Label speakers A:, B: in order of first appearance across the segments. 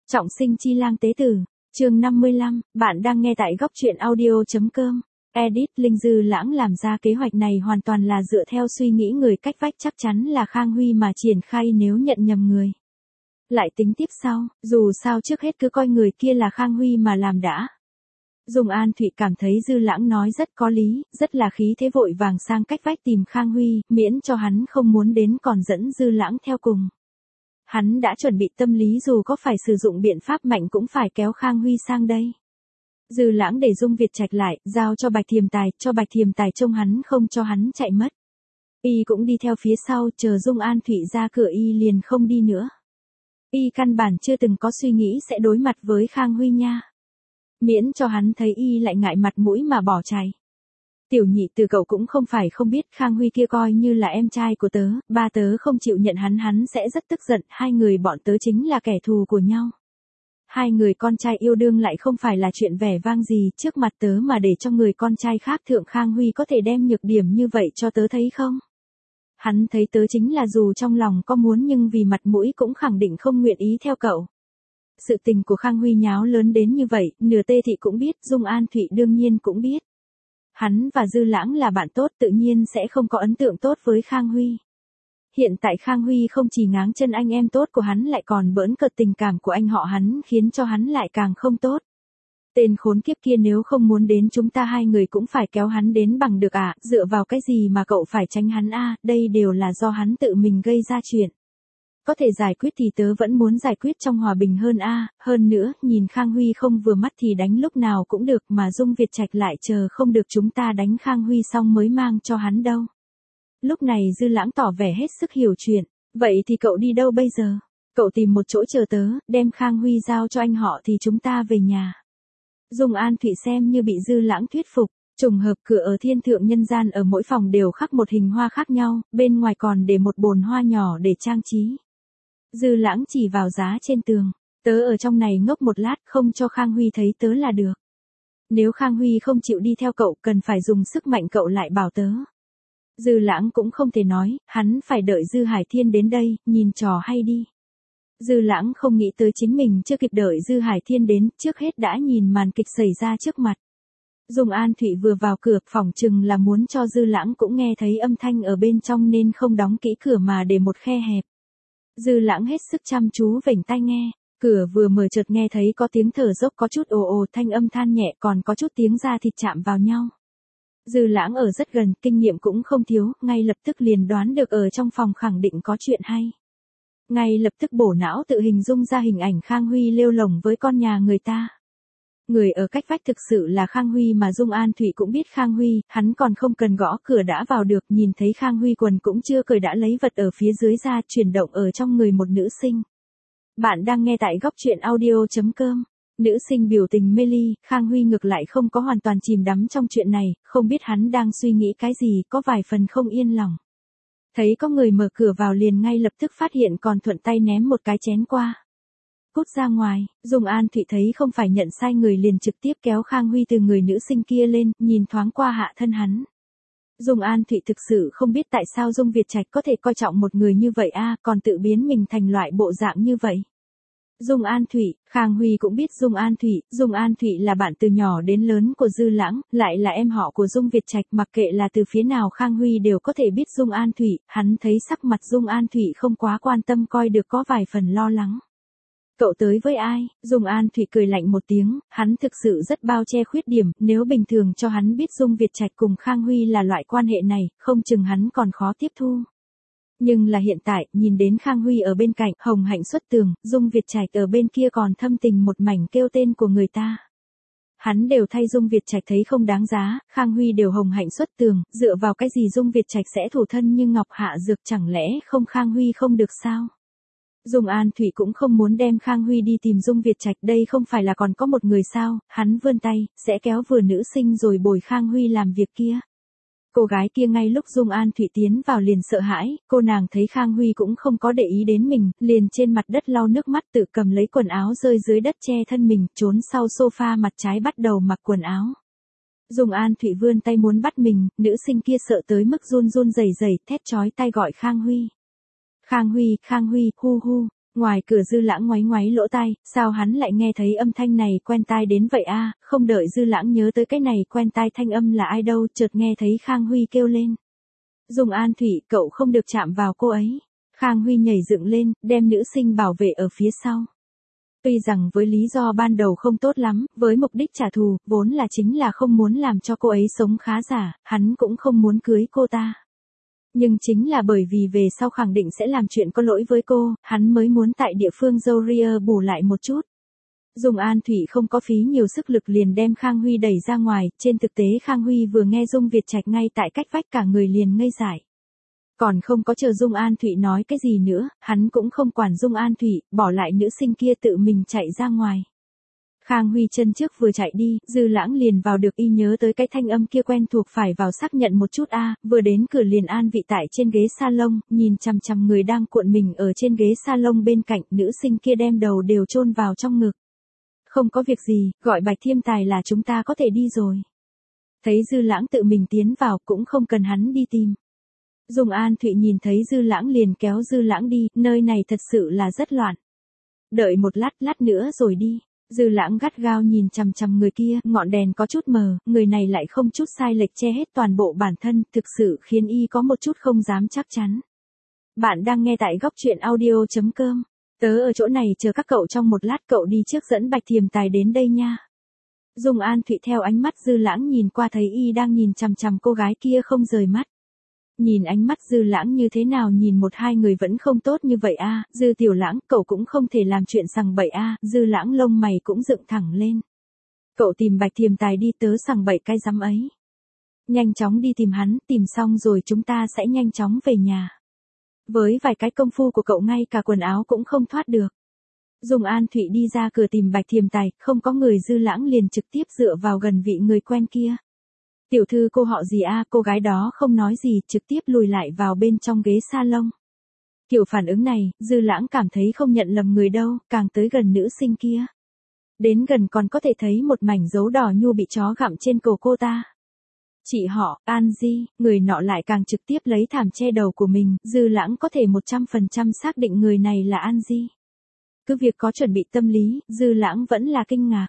A: Trọng sinh chi lang tế tử, chương 55, bạn đang nghe tại góc truyện audio.com. Edit Linh Dư Lãng làm ra kế hoạch này hoàn toàn là dựa theo suy nghĩ người cách vách chắc chắn là Khang Huy mà triển khai nếu nhận nhầm người. Lại tính tiếp sau, dù sao trước hết cứ coi người kia là Khang Huy mà làm đã. Dung An Thụy cảm thấy Dư Lãng nói rất có lý, rất là khí thế vội vàng sang cách vách tìm Khang Huy, miễn cho hắn không muốn đến còn dẫn Dư Lãng theo cùng. Hắn đã chuẩn bị tâm lý dù có phải sử dụng biện pháp mạnh cũng phải kéo Khang Huy sang đây. Dư Lãng để Dung Việt Trạch lại, giao cho Bạch Thiềm Tài trông hắn không cho hắn chạy mất. Y cũng đi theo phía sau, chờ Dung An Thụy ra cửa Y liền không đi nữa. Y căn bản chưa từng có suy nghĩ sẽ đối mặt với Khang Huy nha. Miễn cho hắn thấy Y lại ngại mặt mũi mà bỏ chạy. Tiểu nhị từ cậu cũng không phải không biết Khang Huy kia coi như là em trai của tớ, ba tớ không chịu nhận hắn sẽ rất tức giận, hai người bọn tớ chính là kẻ thù của nhau. Hai người con trai yêu đương lại không phải là chuyện vẻ vang gì, trước mặt tớ mà để cho người con trai khác thượng Khang Huy có thể đem nhược điểm như vậy cho tớ thấy không? Hắn thấy tớ chính là dù trong lòng có muốn nhưng vì mặt mũi cũng khẳng định không nguyện ý theo cậu. Sự tình của Khang Huy nháo lớn đến như vậy, nửa Tê Thị cũng biết, Dung An Thụy đương nhiên cũng biết. Hắn và Dư Lãng là bạn tốt tự nhiên sẽ không có ấn tượng tốt với Khang Huy. Hiện tại Khang Huy không chỉ ngáng chân anh em tốt của hắn lại còn bỡn cợt tình cảm của anh họ hắn khiến cho hắn lại càng không tốt. Tên khốn kiếp kia nếu không muốn đến chúng ta hai người cũng phải kéo hắn đến bằng được à, dựa vào cái gì mà cậu phải tránh hắn à, đây đều là do hắn tự mình gây ra chuyện. Có thể giải quyết thì tớ vẫn muốn giải quyết trong hòa bình hơn à, hơn nữa, nhìn Khang Huy không vừa mắt thì đánh lúc nào cũng được mà Dung Việt Trạch lại chờ không được chúng ta đánh Khang Huy xong mới mang cho hắn đâu. Lúc này Dư Lãng tỏ vẻ hết sức hiểu chuyện, vậy thì cậu đi đâu bây giờ? Cậu tìm một chỗ chờ tớ, đem Khang Huy giao cho anh họ thì chúng ta về nhà. Dung An Thụy xem như bị Dư Lãng thuyết phục, trùng hợp cửa ở Thiên Thượng Nhân Gian ở mỗi phòng đều khắc một hình hoa khác nhau, bên ngoài còn để một bồn hoa nhỏ để trang trí. Dư Lãng chỉ vào giá trên tường, tớ ở trong này ngốc một lát không cho Khang Huy thấy tớ là được. Nếu Khang Huy không chịu đi theo cậu cần phải dùng sức mạnh cậu lại bảo tớ. Dư Lãng cũng không thể nói, hắn phải đợi Dư Hải Thiên đến đây, nhìn trò hay đi. Dư Lãng không nghĩ tới chính mình chưa kịp đợi Dư Hải Thiên đến, trước hết đã nhìn màn kịch xảy ra trước mặt. Dung An Thụy vừa vào cửa, phỏng chừng là muốn cho Dư Lãng cũng nghe thấy âm thanh ở bên trong nên không đóng kỹ cửa mà để một khe hẹp. Dư Lãng hết sức chăm chú vểnh tai nghe, cửa vừa mở chợt nghe thấy có tiếng thở dốc có chút ồ ồ, thanh âm than nhẹ còn có chút tiếng da thịt chạm vào nhau. Dư Lãng ở rất gần, kinh nghiệm cũng không thiếu, ngay lập tức liền đoán được ở trong phòng khẳng định có chuyện hay. Ngay lập tức bổ não tự hình dung ra hình ảnh Khang Huy lêu lổng với con nhà người ta. Người ở cách vách thực sự là Khang Huy mà Dung An Thụy cũng biết Khang Huy, hắn còn không cần gõ cửa đã vào được, nhìn thấy Khang Huy quần cũng chưa cởi đã lấy vật ở phía dưới ra chuyển động ở trong người một nữ sinh. Bạn đang nghe tại góc truyện audio.com. Nữ sinh biểu tình mê ly, Khang Huy ngược lại không có hoàn toàn chìm đắm trong chuyện này, không biết hắn đang suy nghĩ cái gì, có vài phần không yên lòng. Thấy có người mở cửa vào liền ngay lập tức phát hiện còn thuận tay ném một cái chén qua. Cút ra ngoài, Dung An Thụy thấy không phải nhận sai người liền trực tiếp kéo Khang Huy từ người nữ sinh kia lên, nhìn thoáng qua hạ thân hắn. Dung An Thụy thực sự không biết tại sao Dung Việt Trạch có thể coi trọng một người như vậy a, còn tự biến mình thành loại bộ dạng như vậy. Dung An Thụy, Khang Huy cũng biết Dung An Thụy là bạn từ nhỏ đến lớn của Dư Lãng, lại là em họ của Dung Việt Trạch, mặc kệ là từ phía nào Khang Huy đều có thể biết Dung An Thụy, hắn thấy sắc mặt Dung An Thụy không quá quan tâm coi được có vài phần lo lắng. Cậu tới với ai? Dung An Thụy cười lạnh một tiếng, hắn thực sự rất bao che khuyết điểm, nếu bình thường cho hắn biết Dung Việt Trạch cùng Khang Huy là loại quan hệ này, không chừng hắn còn khó tiếp thu. Nhưng là hiện tại, nhìn đến Khang Huy ở bên cạnh, hồng hạnh xuất tường, Dung Việt Trạch ở bên kia còn thâm tình một mảnh kêu tên của người ta. Hắn đều thay Dung Việt Trạch thấy không đáng giá, Khang Huy đều hồng hạnh xuất tường, dựa vào cái gì Dung Việt Trạch sẽ thủ thân như ngọc hạ dược, chẳng lẽ không Khang Huy không được sao? Dung An Thụy cũng không muốn đem Khang Huy đi tìm Dung Việt Trạch, đây không phải là còn có một người sao, hắn vươn tay, sẽ kéo vừa nữ sinh rồi bồi Khang Huy làm việc kia. Cô gái kia ngay lúc Dung An Thụy tiến vào liền sợ hãi, cô nàng thấy Khang Huy cũng không có để ý đến mình, liền trên mặt đất lau nước mắt tự cầm lấy quần áo rơi dưới đất che thân mình, trốn sau sofa mặt trái bắt đầu mặc quần áo. Dung An Thụy vươn tay muốn bắt mình, nữ sinh kia sợ tới mức run run rẩy rẩy, thét chói tai gọi Khang Huy. Khang Huy, hu hu. Ngoài cửa Dư Lãng ngoáy ngoáy lỗ tai, sao hắn lại nghe thấy âm thanh này quen tai đến vậy a? Không đợi Dư Lãng nhớ tới cái này quen tai thanh âm là ai đâu, chợt nghe thấy Khang Huy kêu lên. Dung An Thủy, cậu không được chạm vào cô ấy. Khang Huy nhảy dựng lên, đem nữ sinh bảo vệ ở phía sau. Tuy rằng với lý do ban đầu không tốt lắm, với mục đích trả thù, vốn là chính là không muốn làm cho cô ấy sống khá giả, hắn cũng không muốn cưới cô ta. Nhưng chính là bởi vì về sau khẳng định sẽ làm chuyện có lỗi với cô, hắn mới muốn tại địa phương Zoria bù lại một chút. Dung An Thủy không có phí nhiều sức lực liền đem Khang Huy đẩy ra ngoài, trên thực tế Khang Huy vừa nghe Dung Việt Trạch ngay tại cách vách cả người liền ngây dại. Còn không có chờ Dung An Thủy nói cái gì nữa, hắn cũng không quản Dung An Thủy, bỏ lại nữ sinh kia tự mình chạy ra ngoài. Khang Huy chân trước vừa chạy đi, Dư Lãng liền vào được y nhớ tới cái thanh âm kia quen thuộc phải vào xác nhận một chút vừa đến cửa liền an vị tại trên ghế salon, nhìn chằm chằm người đang cuộn mình ở trên ghế salon bên cạnh, nữ sinh kia đem đầu đều chôn vào trong ngực. Không có việc gì, gọi Bạch Thiêm Tài là chúng ta có thể đi rồi. Thấy Dư Lãng tự mình tiến vào cũng không cần hắn đi tìm. Dung An Thụy nhìn thấy Dư Lãng liền kéo Dư Lãng đi, nơi này thật sự là rất loạn. Đợi một lát nữa rồi đi. Dư Lãng gắt gao nhìn chằm chằm người kia, ngọn đèn có chút mờ, người này lại không chút sai lệch che hết toàn bộ bản thân, thực sự khiến y có một chút không dám chắc chắn. Bạn đang nghe tại góc truyện audio.com. Tớ ở chỗ này chờ các cậu trong một lát, cậu đi trước dẫn Bạch Thiềm Tài đến đây nha. Dung An Thụy theo ánh mắt Dư Lãng nhìn qua thấy y đang nhìn chằm chằm cô gái kia không rời mắt. Nhìn ánh mắt Dư Lãng như thế nào, nhìn một hai người vẫn không tốt như vậy Dư Tiểu Lãng, cậu cũng không thể làm chuyện sằng bậy Dư Lãng lông mày cũng dựng thẳng lên. Cậu tìm Bạch Thiềm Tài đi, tớ sằng bậy cái rắm ấy. Nhanh chóng đi tìm hắn, tìm xong rồi chúng ta sẽ nhanh chóng về nhà. Với vài cái công phu của cậu ngay cả quần áo cũng không thoát được. Dung An Thụy đi ra cửa tìm Bạch Thiềm Tài, không có người, Dư Lãng liền trực tiếp dựa vào gần vị người quen kia. Tiểu thư cô họ gì cô gái đó không nói gì, trực tiếp lùi lại vào bên trong ghế salon. Kiểu phản ứng này, Dư Lãng cảm thấy không nhận lầm người đâu, càng tới gần nữ sinh kia. Đến gần còn có thể thấy một mảnh dấu đỏ nhu bị chó gặm trên cổ cô ta. Chị họ, An Di, người nọ lại càng trực tiếp lấy thảm che đầu của mình, Dư Lãng có thể 100% xác định người này là An Di. Cứ việc có chuẩn bị tâm lý, Dư Lãng vẫn là kinh ngạc.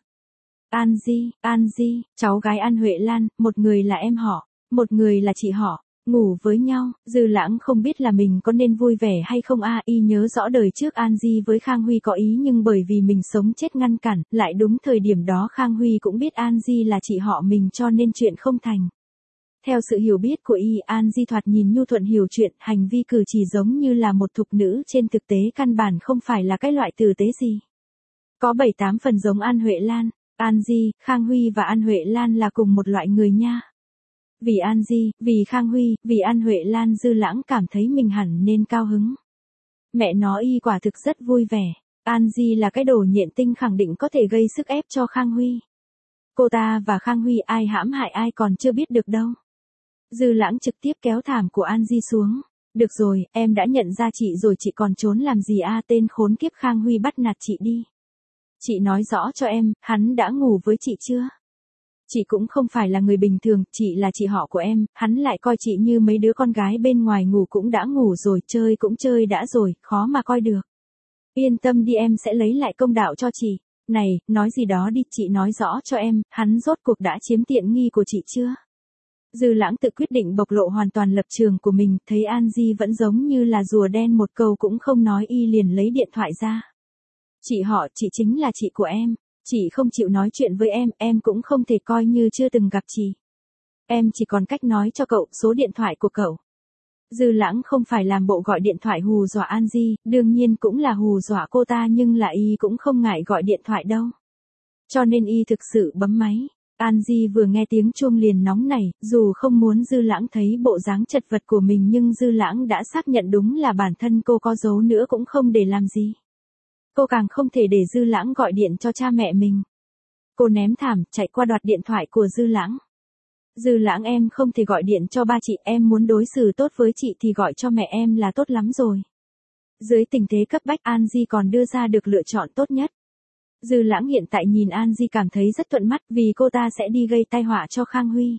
A: An Di, cháu gái An Huệ Lan, một người là em họ, một người là chị họ, ngủ với nhau, Dư Lãng không biết là mình có nên vui vẻ hay không y nhớ rõ đời trước An Di với Khang Huy có ý nhưng bởi vì mình sống chết ngăn cản, lại đúng thời điểm đó Khang Huy cũng biết An Di là chị họ mình cho nên chuyện không thành. Theo sự hiểu biết của An Di thoạt nhìn nhu thuận hiểu chuyện, hành vi cử chỉ giống như là một thục nữ, trên thực tế căn bản không phải là cái loại tử tế gì. Có 7-8 phần giống An Huệ Lan. An Di, Khang Huy và An Huệ Lan là cùng một loại người nha. Vì An Di, vì Khang Huy, vì An Huệ Lan, Dư Lãng cảm thấy mình hẳn nên cao hứng. Mẹ nó quả thực rất vui vẻ. An Di là cái đồ nhện tinh, khẳng định có thể gây sức ép cho Khang Huy. Cô ta và Khang Huy ai hãm hại ai còn chưa biết được đâu. Dư Lãng trực tiếp kéo thảm của An Di xuống. Được rồi, em đã nhận ra chị rồi, chị còn trốn làm gì tên khốn kiếp Khang Huy bắt nạt chị đi. Chị nói rõ cho em, hắn đã ngủ với chị chưa? Chị cũng không phải là người bình thường, chị là chị họ của em, hắn lại coi chị như mấy đứa con gái bên ngoài, ngủ cũng đã ngủ rồi, chơi cũng chơi đã rồi, khó mà coi được. Yên tâm đi, em sẽ lấy lại công đạo cho chị. Này, nói gì đó đi, chị nói rõ cho em, hắn rốt cuộc đã chiếm tiện nghi của chị chưa? Dư Lãng tự quyết định bộc lộ hoàn toàn lập trường của mình, thấy An Di vẫn giống như là rùa đen, một câu cũng không nói liền lấy điện thoại ra. Chị họ, chị chính là chị của em. Chị không chịu nói chuyện với em cũng không thể coi như chưa từng gặp chị. Em chỉ còn cách nói cho cậu số điện thoại của cậu. Dư Lãng không phải làm bộ gọi điện thoại hù dọa An Di, đương nhiên cũng là hù dọa cô ta, nhưng là y cũng không ngại gọi điện thoại đâu. Cho nên y thực sự bấm máy. An Di vừa nghe tiếng chuông liền nóng nảy, dù không muốn Dư Lãng thấy bộ dáng chật vật của mình nhưng Dư Lãng đã xác nhận đúng là bản thân cô có giấu nữa cũng không để làm gì. Cô càng không thể để Dư Lãng gọi điện cho cha mẹ mình. Cô ném thảm, chạy qua đoạt điện thoại của Dư Lãng. Dư Lãng, em không thể gọi điện cho ba chị, em muốn đối xử tốt với chị thì gọi cho mẹ em là tốt lắm rồi. Dưới tình thế cấp bách, An Di còn đưa ra được lựa chọn tốt nhất. Dư Lãng hiện tại nhìn An Di cảm thấy rất thuận mắt vì cô ta sẽ đi gây tai họa cho Khang Huy.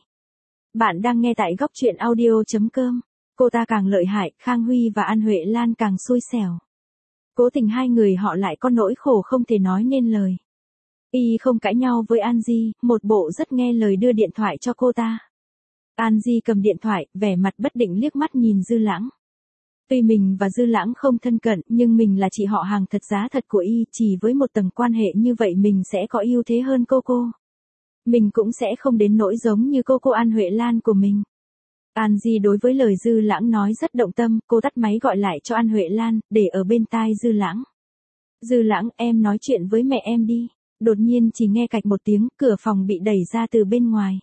A: Bạn đang nghe tại góc truyện audio.com. Cô ta càng lợi hại, Khang Huy và An Huệ Lan càng xui xẻo. Cố tình hai người họ lại có nỗi khổ không thể nói nên lời. Y không cãi nhau với An Di, một bộ rất nghe lời đưa điện thoại cho cô ta. An Di cầm điện thoại, vẻ mặt bất định liếc mắt nhìn Dư Lãng. Tuy mình và Dư Lãng không thân cận, nhưng mình là chị họ hàng thật giá thật của Y, chỉ với một tầng quan hệ như vậy mình sẽ có ưu thế hơn cô. Mình cũng sẽ không đến nỗi giống như cô An Huệ Lan của mình. An Di đối với lời Dư Lãng nói rất động tâm, cô tắt máy gọi lại cho An Huệ Lan, để ở bên tai Dư Lãng. Dư Lãng, em nói chuyện với mẹ em đi. Đột nhiên chỉ nghe cạch một tiếng, cửa phòng bị đẩy ra từ bên ngoài.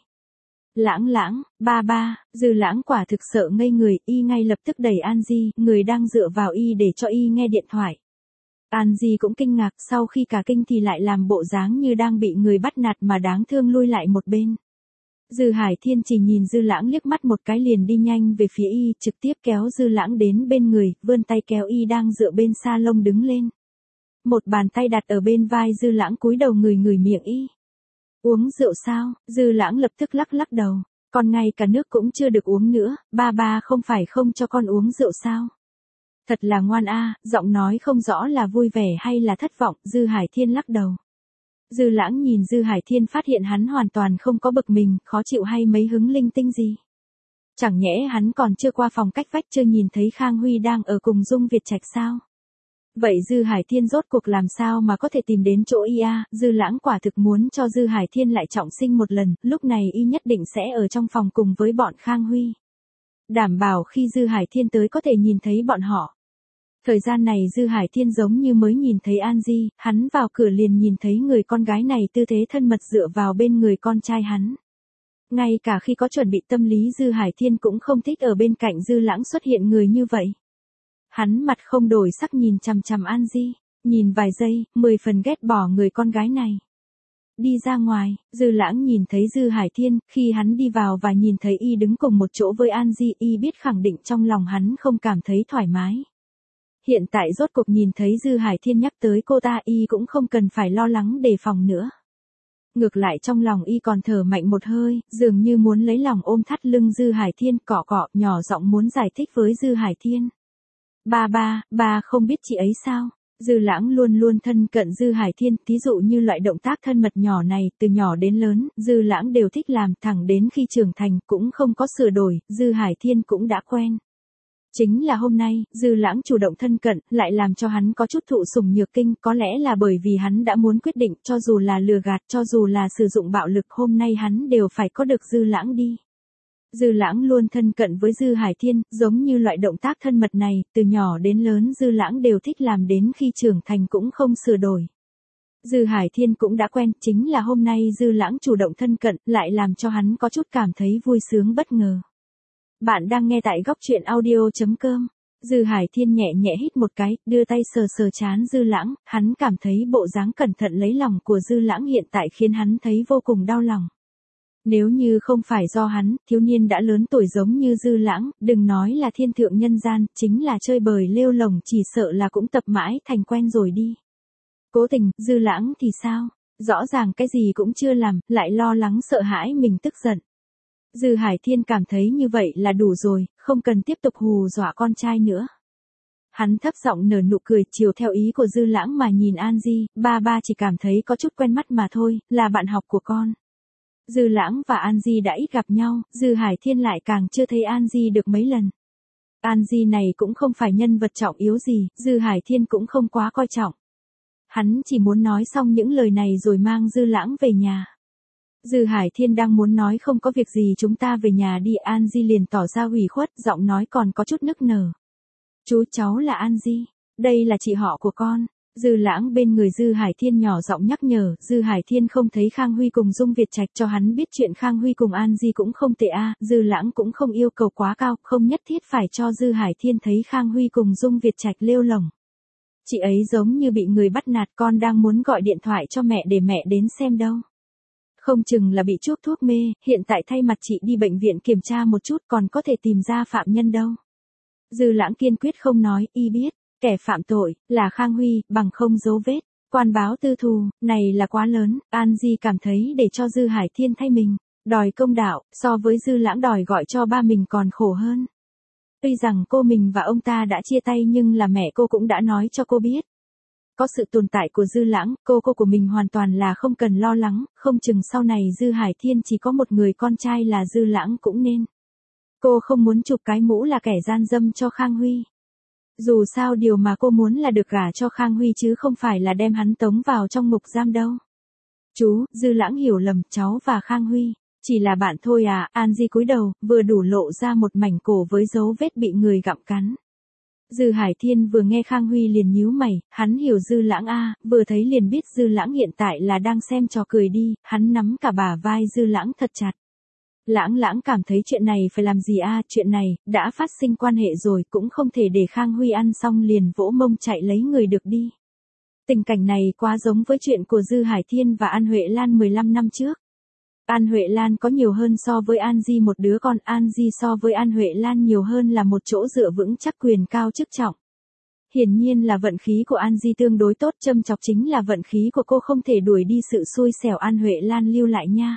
A: Lãng, ba, Dư Lãng quả thực sợ ngây người, Y ngay lập tức đẩy An Di, người đang dựa vào Y để cho Y nghe điện thoại. An Di cũng kinh ngạc, sau khi cả kinh thì lại làm bộ dáng như đang bị người bắt nạt mà đáng thương lui lại một bên. Dư Hải Thiên chỉ nhìn Dư Lãng liếc mắt một cái liền đi nhanh về phía Y, trực tiếp kéo Dư Lãng đến bên người, vươn tay kéo Y đang dựa bên salon đứng lên. Một bàn tay đặt ở bên vai Dư Lãng, cúi đầu ngửi miệng Y. Uống rượu sao? Dư Lãng lập tức lắc đầu. Còn ngay cả nước cũng chưa được uống nữa, ba không phải không cho con uống rượu sao? Thật là ngoan a, giọng nói không rõ là vui vẻ hay là thất vọng, Dư Hải Thiên lắc đầu. Dư Lãng nhìn Dư Hải Thiên phát hiện hắn hoàn toàn không có bực mình, khó chịu hay mấy hứng linh tinh gì. Chẳng nhẽ hắn còn chưa qua phòng cách vách chưa nhìn thấy Khang Huy đang ở cùng Dung Việt Trạch sao? Vậy Dư Hải Thiên rốt cuộc làm sao mà có thể tìm đến chỗ Y a? Dư Lãng quả thực muốn cho Dư Hải Thiên lại trọng sinh một lần, lúc này Y nhất định sẽ ở trong phòng cùng với bọn Khang Huy. Đảm bảo khi Dư Hải Thiên tới có thể nhìn thấy bọn họ. Thời gian này Dư Hải Thiên giống như mới nhìn thấy An Di, hắn vào cửa liền nhìn thấy người con gái này tư thế thân mật dựa vào bên người con trai hắn. Ngay cả khi có chuẩn bị tâm lý Dư Hải Thiên cũng không thích ở bên cạnh Dư Lãng xuất hiện người như vậy. Hắn mặt không đổi sắc nhìn chằm chằm An Di, nhìn vài giây, 10 phần ghét bỏ người con gái này. Đi ra ngoài, Dư Lãng nhìn thấy Dư Hải Thiên, khi hắn đi vào và nhìn thấy Y đứng cùng một chỗ với An Di, Y biết khẳng định trong lòng hắn không cảm thấy thoải mái. Hiện tại rốt cuộc nhìn thấy Dư Hải Thiên nhắc tới cô ta, Y cũng không cần phải lo lắng đề phòng nữa. Ngược lại trong lòng Y còn thở mạnh một hơi, dường như muốn lấy lòng ôm thắt lưng Dư Hải Thiên, cọ nhỏ giọng muốn giải thích với Dư Hải Thiên. Ba không biết chị ấy sao? Dư Lãng luôn thân cận Dư Hải Thiên, thí dụ như loại động tác thân mật nhỏ này, từ nhỏ đến lớn, Dư Lãng đều thích làm, thẳng đến khi trưởng thành cũng không có sửa đổi, Dư Hải Thiên cũng đã quen. Chính là hôm nay, Dư Lãng chủ động thân cận, lại làm cho hắn có chút thụ sủng nhược kinh, có lẽ là bởi vì hắn đã muốn quyết định, cho dù là lừa gạt, cho dù là sử dụng bạo lực, hôm nay hắn đều phải có được Dư Lãng đi. Dư Lãng luôn thân cận với Dư Hải Thiên, giống như loại động tác thân mật này, từ nhỏ đến lớn Dư Lãng đều thích làm, đến khi trưởng thành cũng không sửa đổi. Dư Hải Thiên cũng đã quen, chính là hôm nay Dư Lãng chủ động thân cận, lại làm cho hắn có chút cảm thấy vui sướng bất ngờ. Bạn đang nghe tại góc truyện audio.com. Dư Hải Thiên nhẹ hít một cái, đưa tay sờ trán Dư Lãng, hắn cảm thấy bộ dáng cẩn thận lấy lòng của Dư Lãng hiện tại khiến hắn thấy vô cùng đau lòng. Nếu như không phải do hắn, thiếu niên đã lớn tuổi giống như Dư Lãng, đừng nói là thiên thượng nhân gian, chính là chơi bời lêu lồng chỉ sợ là cũng tập mãi thành quen rồi đi. Cố tình, Dư Lãng thì sao? Rõ ràng cái gì cũng chưa làm, lại lo lắng sợ hãi mình tức giận. Dư Hải Thiên cảm thấy như vậy là đủ rồi, không cần tiếp tục hù dọa con trai nữa. Hắn thấp giọng nở nụ cười, chiều theo ý của Dư Lãng mà nhìn An Di, ba chỉ cảm thấy có chút quen mắt mà thôi, là bạn học của con. Dư Lãng và An Di đã ít gặp nhau, Dư Hải Thiên lại càng chưa thấy An Di được mấy lần. An Di này cũng không phải nhân vật trọng yếu gì, Dư Hải Thiên cũng không quá coi trọng. Hắn chỉ muốn nói xong những lời này rồi mang Dư Lãng về nhà. Dư Hải Thiên đang muốn nói không có việc gì chúng ta về nhà đi, An Di liền tỏ ra ủy khuất, giọng nói còn có chút nức nở. Chú cháu là An Di, đây là chị họ của con. Dư Lãng bên người Dư Hải Thiên nhỏ giọng nhắc nhở, Dư Hải Thiên không thấy Khang Huy cùng Dung Việt Trạch cho hắn biết chuyện Khang Huy cùng An Di cũng không tệ a, Dư Lãng cũng không yêu cầu quá cao, không nhất thiết phải cho Dư Hải Thiên thấy Khang Huy cùng Dung Việt Trạch lêu lồng. Chị ấy giống như bị người bắt nạt, con đang muốn gọi điện thoại cho mẹ để mẹ đến xem đâu. Không chừng là bị chuốc thuốc mê, hiện tại thay mặt chị đi bệnh viện kiểm tra một chút còn có thể tìm ra phạm nhân đâu. Dư Lãng kiên quyết không nói, Y biết, kẻ phạm tội, là Khang Huy, bằng không dấu vết. Quan báo tư thù, này là quá lớn, An Di cảm thấy để cho Dư Hải Thiên thay mình, đòi công đạo, so với Dư Lãng đòi gọi cho ba mình còn khổ hơn. Tuy rằng cô mình và ông ta đã chia tay nhưng là mẹ cô cũng đã nói cho cô biết. Có sự tồn tại của Dư Lãng, cô của mình hoàn toàn là không cần lo lắng, không chừng sau này Dư Hải Thiên chỉ có một người con trai là Dư Lãng cũng nên. Cô không muốn chụp cái mũ là kẻ gian dâm cho Khang Huy. Dù sao điều mà cô muốn là được gả cho Khang Huy chứ không phải là đem hắn tống vào trong ngục giam đâu. Chú, Dư Lãng hiểu lầm, cháu và Khang Huy chỉ là bạn thôi à. An Di cúi đầu, vừa đủ lộ ra một mảnh cổ với dấu vết bị người gặm cắn. Dư Hải Thiên vừa nghe Khang Huy liền nhíu mày, hắn hiểu Dư Lãng a, vừa thấy liền biết Dư Lãng hiện tại là đang xem trò cười đi, hắn nắm cả bả vai Dư Lãng thật chặt. Lãng cảm thấy chuyện này phải làm gì a, chuyện này đã phát sinh quan hệ rồi, cũng không thể để Khang Huy ăn xong liền vỗ mông chạy lấy người được đi. Tình cảnh này quá giống với chuyện của Dư Hải Thiên và An Huệ Lan 15 năm trước. An Huệ Lan có nhiều hơn so với An Di một đứa con, An Di so với An Huệ Lan nhiều hơn là một chỗ dựa vững chắc, quyền cao chức trọng. Hiển nhiên là vận khí của An Di tương đối tốt, châm chọc chính là vận khí của cô không thể đuổi đi sự xui xẻo An Huệ Lan lưu lại nha.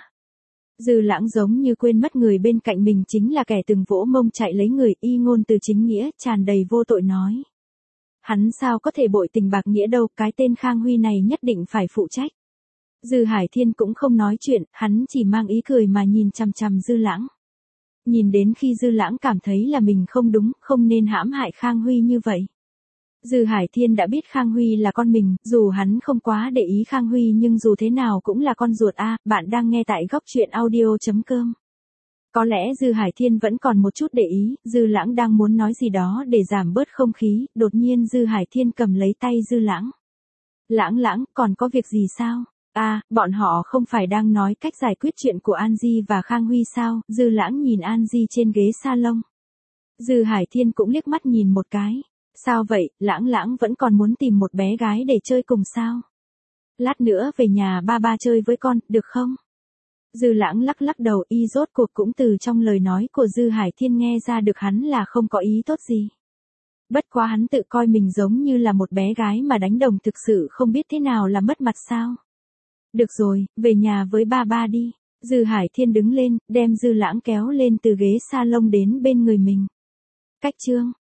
A: Dư Lãng giống như quên mất người bên cạnh mình chính là kẻ từng vỗ mông chạy lấy người, y ngôn từ chính nghĩa, tràn đầy vô tội nói. Hắn sao có thể bội tình bạc nghĩa đâu, cái tên Khang Huy này nhất định phải phụ trách. Dư Hải Thiên cũng không nói chuyện, hắn chỉ mang ý cười mà nhìn chằm chằm Dư Lãng. Nhìn đến khi Dư Lãng cảm thấy là mình không đúng, không nên hãm hại Khang Huy như vậy. Dư Hải Thiên đã biết Khang Huy là con mình, dù hắn không quá để ý Khang Huy nhưng dù thế nào cũng là con ruột a. Bạn đang nghe tại góc truyện audio.com. Có lẽ Dư Hải Thiên vẫn còn một chút để ý, Dư Lãng đang muốn nói gì đó để giảm bớt không khí, đột nhiên Dư Hải Thiên cầm lấy tay Dư Lãng. Lãng, còn có việc gì sao? Bọn họ không phải đang nói cách giải quyết chuyện của An Di và Khang Huy sao? Dư Lãng nhìn An Di trên ghế salon. Dư Hải Thiên cũng liếc mắt nhìn một cái. Sao vậy, Lãng vẫn còn muốn tìm một bé gái để chơi cùng sao? Lát nữa về nhà ba chơi với con, được không? Dư Lãng lắc đầu, y rốt cuộc cũng từ trong lời nói của Dư Hải Thiên nghe ra được hắn là không có ý tốt gì. Bất quá hắn tự coi mình giống như là một bé gái mà đánh đồng, thực sự không biết thế nào là mất mặt sao? Được rồi, về nhà với ba đi. Dư Hải Thiên đứng lên, đem Dư Lãng kéo lên từ ghế salon đến bên người mình. Cách chương